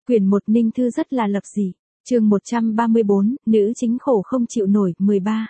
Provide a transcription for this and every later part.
Quyển 1 Ninh Thư rất là lập dị. Chương 134, nữ chính khổ không chịu nổi, 13.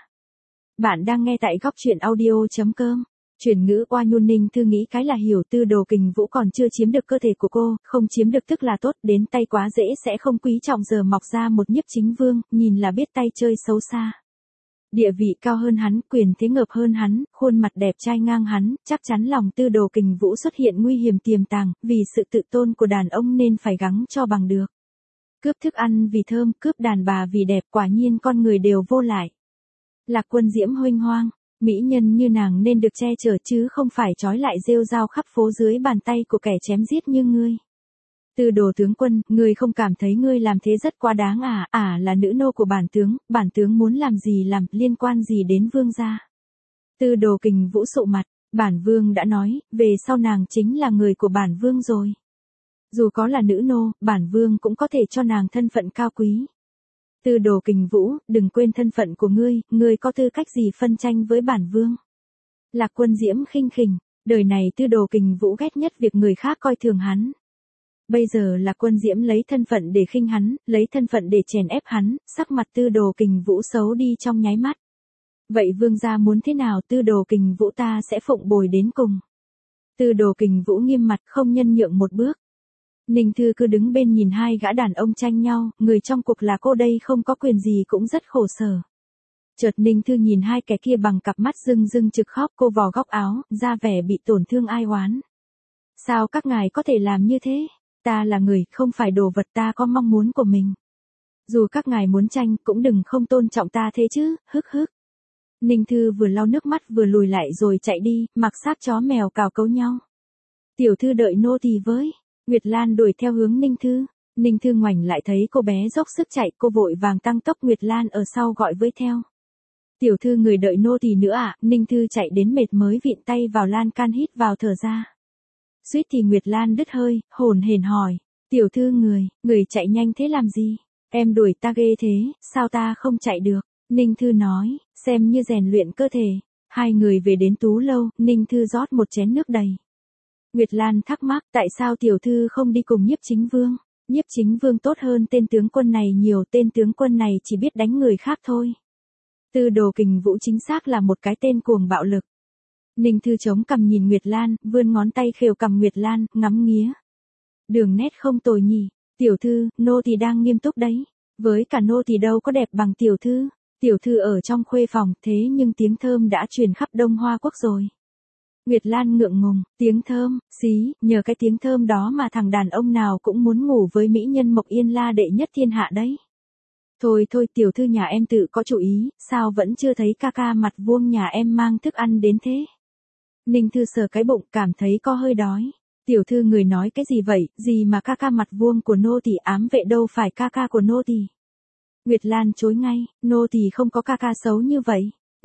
Bạn đang nghe tại góc truyện audio.com. Chuyển ngữ oa nhu. Ninh Thư nghĩ cái là hiểu Tư Đồ Kình Vũ còn chưa chiếm được cơ thể của cô, không chiếm được tức là tốt, đến tay quá dễ sẽ không quý trọng, giờ mọc ra một nhiếp chính vương, nhìn là biết tay chơi xấu xa. Địa vị cao hơn hắn, quyền thế ngợp hơn hắn, khuôn mặt đẹp trai ngang hắn, chắc chắn lòng Tư Đồ Kình Vũ xuất hiện nguy hiểm tiềm tàng, vì sự tự tôn của đàn ông nên phải gắng cho bằng được. Cướp thức ăn vì thơm, cướp đàn bà vì đẹp, quả nhiên con người đều vô lại. Lạc Quân Diễm huênh hoang, mỹ nhân như nàng nên được che chở chứ không phải trói lại rêu rao khắp phố dưới bàn tay của kẻ chém giết như ngươi. Tư Đồ tướng quân, ngươi không cảm thấy ngươi làm thế rất quá đáng à, là nữ nô của bản tướng muốn làm gì làm, liên quan gì đến vương gia. Tư Đồ Kình Vũ sụ mặt, bản vương đã nói, về sau nàng chính là người của bản vương rồi. Dù có là nữ nô, bản vương cũng có thể cho nàng thân phận cao quý. Tư Đồ Kình Vũ, đừng quên thân phận của ngươi có tư cách gì phân tranh với bản vương. Lạc Quân Diễm khinh khỉnh, đời này Tư Đồ Kình Vũ ghét nhất việc người khác coi thường hắn. Bây giờ Lạc Quân Diễm lấy thân phận để khinh hắn, lấy thân phận để chèn ép hắn, sắc mặt Tư Đồ Kình Vũ xấu đi trong nháy mắt. Vậy vương gia muốn thế nào? Tư Đồ Kình Vũ ta sẽ phụng bồi đến cùng. Tư Đồ Kình Vũ nghiêm mặt không nhân nhượng một bước. Ninh Thư cứ đứng bên nhìn hai gã đàn ông tranh nhau, người trong cuộc là cô đây không có quyền gì cũng rất khổ sở. Chợt Ninh Thư nhìn hai kẻ kia bằng cặp mắt rưng rưng trực khóc, cô vò góc áo, ra vẻ bị tổn thương ai oán. Sao các ngài có thể làm như thế? Ta là người, không phải đồ vật, ta có mong muốn của mình. Dù các ngài muốn tranh, cũng đừng không tôn trọng ta thế chứ, hức hức. Ninh Thư vừa lau nước mắt vừa lùi lại rồi chạy đi, mặc xác chó mèo cào cấu nhau. Tiểu thư đợi nô tỳ với. Nguyệt Lan đuổi theo hướng Ninh Thư. Ninh Thư ngoảnh lại thấy cô bé dốc sức chạy, cô vội vàng tăng tốc, Nguyệt Lan ở sau gọi với theo. Tiểu thư người đợi nô tỳ nữa à? Ninh Thư chạy đến mệt mới vịn tay vào lan can hít vào thở ra. Suýt thì Nguyệt Lan đứt hơi, hồn hển hỏi. Tiểu thư người chạy nhanh thế làm gì? Em đuổi ta ghê thế, sao ta không chạy được? Ninh Thư nói, xem như rèn luyện cơ thể. Hai người về đến Tú Lâu, Ninh Thư rót một chén nước đầy. Nguyệt Lan thắc mắc, tại sao tiểu thư không đi cùng nhiếp chính vương? Nhiếp chính vương tốt hơn tên tướng quân này nhiều, tên tướng quân này chỉ biết đánh người khác thôi. Tư Đồ Kình Vũ chính xác là một cái tên cuồng bạo lực. Ninh Thư chống cằm nhìn Nguyệt Lan, vươn ngón tay khều cằm Nguyệt Lan, ngắm nghía. Đường nét không tồi nhỉ, tiểu thư, nô tỳ đang nghiêm túc đấy. Với cả nô tỳ đâu có đẹp bằng tiểu thư. Tiểu thư ở trong khuê phòng, thế nhưng tiếng thơm đã truyền khắp Đông Hoa Quốc rồi. Nguyệt Lan ngượng ngùng, tiếng thơm, xí, nhờ cái tiếng thơm đó mà thằng đàn ông nào cũng muốn ngủ với mỹ nhân Mộc Yên La đệ nhất thiên hạ đấy. Thôi tiểu thư nhà em tự có chủ ý, sao vẫn chưa thấy ca ca mặt vuông nhà em mang thức ăn đến thế? Ninh Thư sờ cái bụng, cảm thấy có hơi đói. Tiểu thư người nói cái gì vậy, gì mà ca ca mặt vuông của nô tỳ, ám vệ đâu phải ca ca của nô tỳ. Nguyệt Lan chối ngay, nô tỳ không có ca ca xấu như vậy.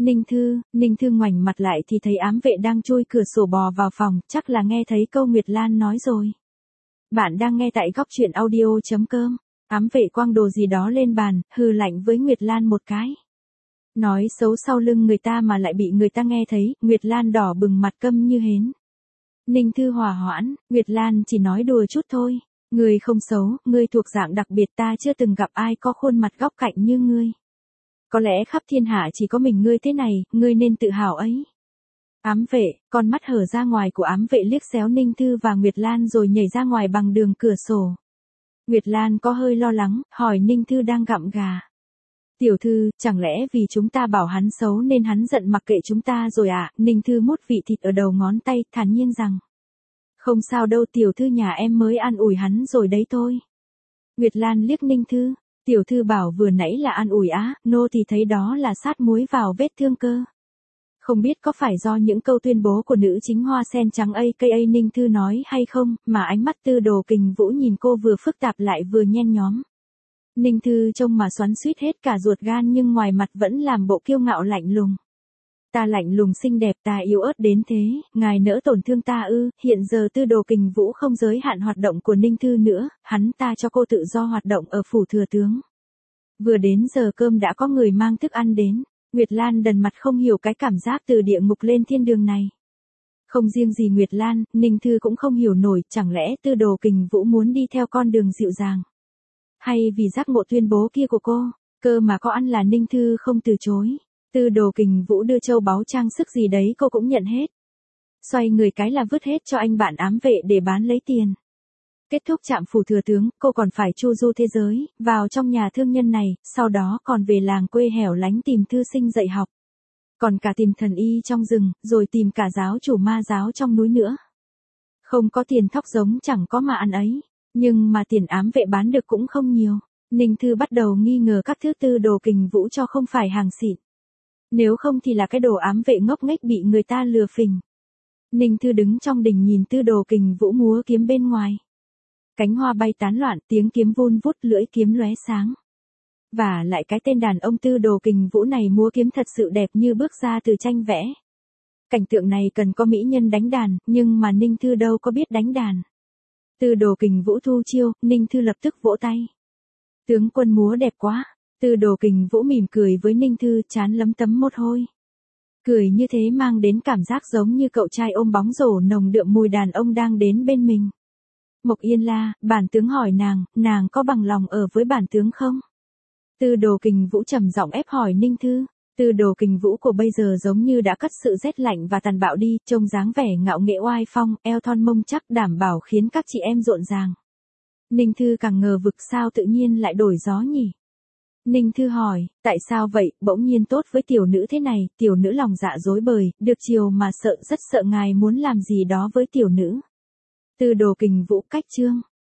Ninh Thư ngoảnh mặt lại thì thấy ám vệ đang chui cửa sổ bò vào phòng, chắc là nghe thấy câu Nguyệt Lan nói rồi. Bạn đang nghe tại góc truyện audio.com. Ám vệ quăng đồ gì đó lên bàn, hừ lạnh với Nguyệt Lan một cái. Nói xấu sau lưng người ta mà lại bị người ta nghe thấy, Nguyệt Lan đỏ bừng mặt câm như hến. Ninh Thư hòa hoãn, Nguyệt Lan chỉ nói đùa chút thôi. Ngươi không xấu, ngươi thuộc dạng đặc biệt, ta chưa từng gặp ai có khuôn mặt góc cạnh như ngươi. Có lẽ khắp thiên hạ chỉ có mình ngươi thế này, ngươi nên tự hào ấy. Ám vệ, con mắt hở ra ngoài của ám vệ liếc xéo Ninh Thư và Nguyệt Lan rồi nhảy ra ngoài bằng đường cửa sổ. Nguyệt Lan có hơi lo lắng, hỏi Ninh Thư đang gặm gà. Tiểu thư, chẳng lẽ vì chúng ta bảo hắn xấu nên hắn giận mặc kệ chúng ta rồi à? Ninh Thư mút vị thịt ở đầu ngón tay, thản nhiên rằng. Không sao đâu, tiểu thư nhà em mới an ủi hắn rồi đấy thôi. Nguyệt Lan liếc Ninh Thư. Tiểu thư bảo vừa nãy là an ủi á, nô thì thấy đó là sát muối vào vết thương cơ. Không biết có phải do những câu tuyên bố của nữ chính hoa sen trắng AKA Ninh Thư nói hay không, mà ánh mắt Tư Đồ Kình Vũ nhìn cô vừa phức tạp lại vừa nhen nhóm. Ninh Thư trông mà xoắn xuýt hết cả ruột gan nhưng ngoài mặt vẫn làm bộ kiêu ngạo lạnh lùng. Ta lạnh lùng xinh đẹp, ta yếu ớt đến thế, ngài nỡ tổn thương ta ư? Hiện giờ Tư Đồ Kình Vũ không giới hạn hoạt động của Ninh Thư nữa, hắn ta cho cô tự do hoạt động ở phủ thừa tướng. Vừa đến giờ cơm đã có người mang thức ăn đến, Nguyệt Lan đần mặt không hiểu cái cảm giác từ địa ngục lên thiên đường này. Không riêng gì Nguyệt Lan, Ninh Thư cũng không hiểu nổi, chẳng lẽ Tư Đồ Kình Vũ muốn đi theo con đường dịu dàng. Hay vì giác ngộ tuyên bố kia của cô, cơ mà có ăn là Ninh Thư không từ chối. Tư Đồ Kình Vũ đưa châu báu trang sức gì đấy cô cũng nhận hết. Xoay người cái là vứt hết cho anh bạn ám vệ để bán lấy tiền. Kết thúc trạm phủ thừa tướng, cô còn phải chu du thế giới, vào trong nhà thương nhân này, sau đó còn về làng quê hẻo lánh tìm thư sinh dạy học. Còn cả tìm thần y trong rừng, rồi tìm cả giáo chủ ma giáo trong núi nữa. Không có tiền thóc giống chẳng có mà ăn ấy, nhưng mà tiền ám vệ bán được cũng không nhiều. Ninh Thư bắt đầu nghi ngờ các thứ Tư Đồ Kình Vũ cho không phải hàng xịn. Nếu không thì là cái đồ ám vệ ngốc nghếch bị người ta lừa phình. Ninh Thư đứng trong đình nhìn Tư Đồ Kình Vũ múa kiếm bên ngoài. Cánh hoa bay tán loạn, tiếng kiếm vun vút, lưỡi kiếm lóe sáng. Và lại cái tên đàn ông Tư Đồ Kình Vũ này múa kiếm thật sự đẹp như bước ra từ tranh vẽ. Cảnh tượng này cần có mỹ nhân đánh đàn, nhưng mà Ninh Thư đâu có biết đánh đàn. Tư Đồ Kình Vũ thu chiêu, Ninh Thư lập tức vỗ tay. Tướng quân múa đẹp quá. Tư Đồ Kình Vũ mỉm cười với Ninh Thư, trán lấm tấm mồ hôi. Cười như thế mang đến cảm giác giống như cậu trai ôm bóng rổ nồng đượm mùi đàn ông đang đến bên mình. Mộc Yên La, bản tướng hỏi nàng có bằng lòng ở với bản tướng không? Tư Đồ Kình Vũ trầm giọng ép hỏi Ninh Thư. Tư Đồ Kình Vũ của bây giờ giống như đã cất sự rét lạnh và tàn bạo đi, trông dáng vẻ ngạo nghễ oai phong, eo thon mông chắc đảm bảo khiến các chị em rộn ràng. Ninh Thư càng ngờ vực sao tự nhiên lại đổi gió nhỉ? Ninh Thư hỏi, tại sao vậy, bỗng nhiên tốt với tiểu nữ thế này, tiểu nữ lòng dạ dối bời, được chiều mà sợ, rất sợ ngài muốn làm gì đó với tiểu nữ. Tư Đồ Kình Vũ cách chương.